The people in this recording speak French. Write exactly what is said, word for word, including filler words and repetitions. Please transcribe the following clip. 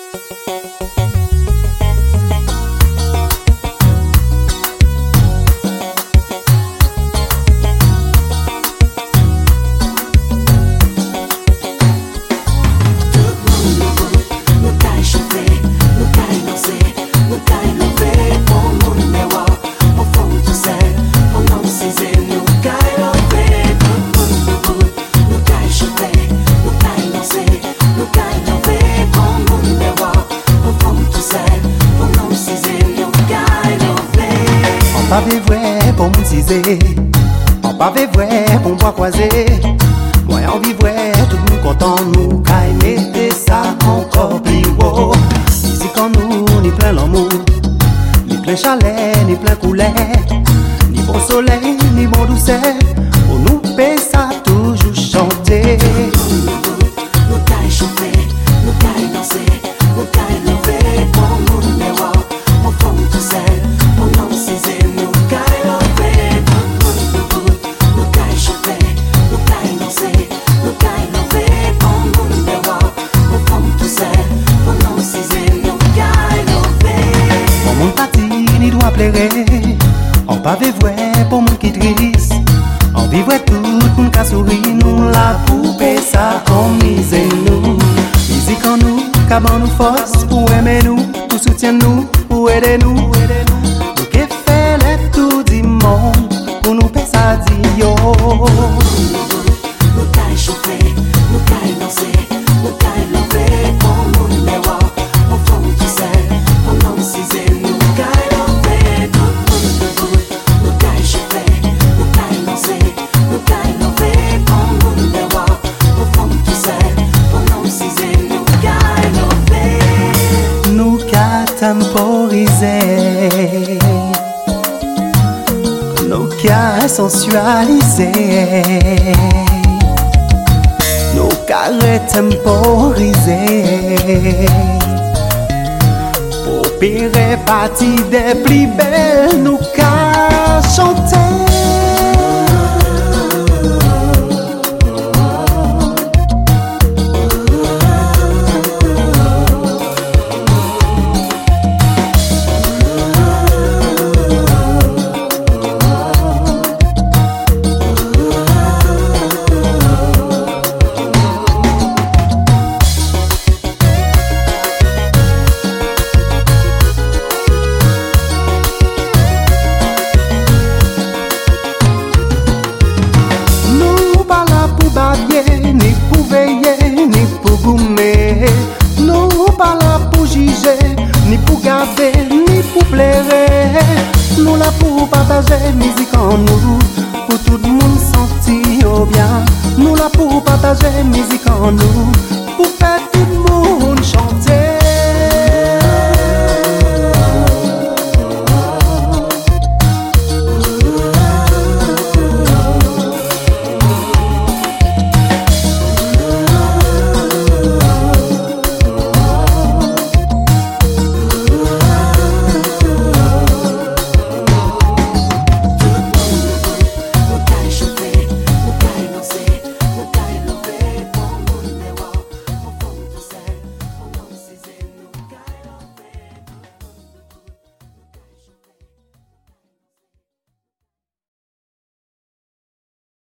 On pavé vrai pour m'utiliser, on pavé vrai pour bois croisé. Moi on vivrait tout le monde content nous, car mettez ça encore plus haut. Ici quand nous, ni plein l'amour, ni plein chalet, ni plein coulet, ni bon soleil, ni bon douceur, pour nous paie ça toujours chanter. Nous caille chauffer, nous caille danser, nous caille lever, pour nous miroir, pour fond tout seul, pour nous ciser. On pavé vrai pour mon qui triste. On vivrait tout moun ka souri. Nous la poupée ça en mise nous. Musique en nous, caban nous force pour aimer nous, pour soutien nous, pour aider nous. Nous qui fait les tout du monde pour nous payer ça dit yo. Nous caille chauffer, nous caille danser, nous caille lever, pour nous miroir, pour fond tout seul, pour nous ciser. Temporiser, nos cas sensualisés, nos carrés temporisés, pour pire partie des plus belles, nos cas chanter. Ni pour veiller, ni pour gommer. Nous pas là pour juger, ni pour garder, ni pour plaire. Nous là pour partager musique en nous, pour tout le monde sentir bien. Nous là pour partager musique en nous, pour faire tout le monde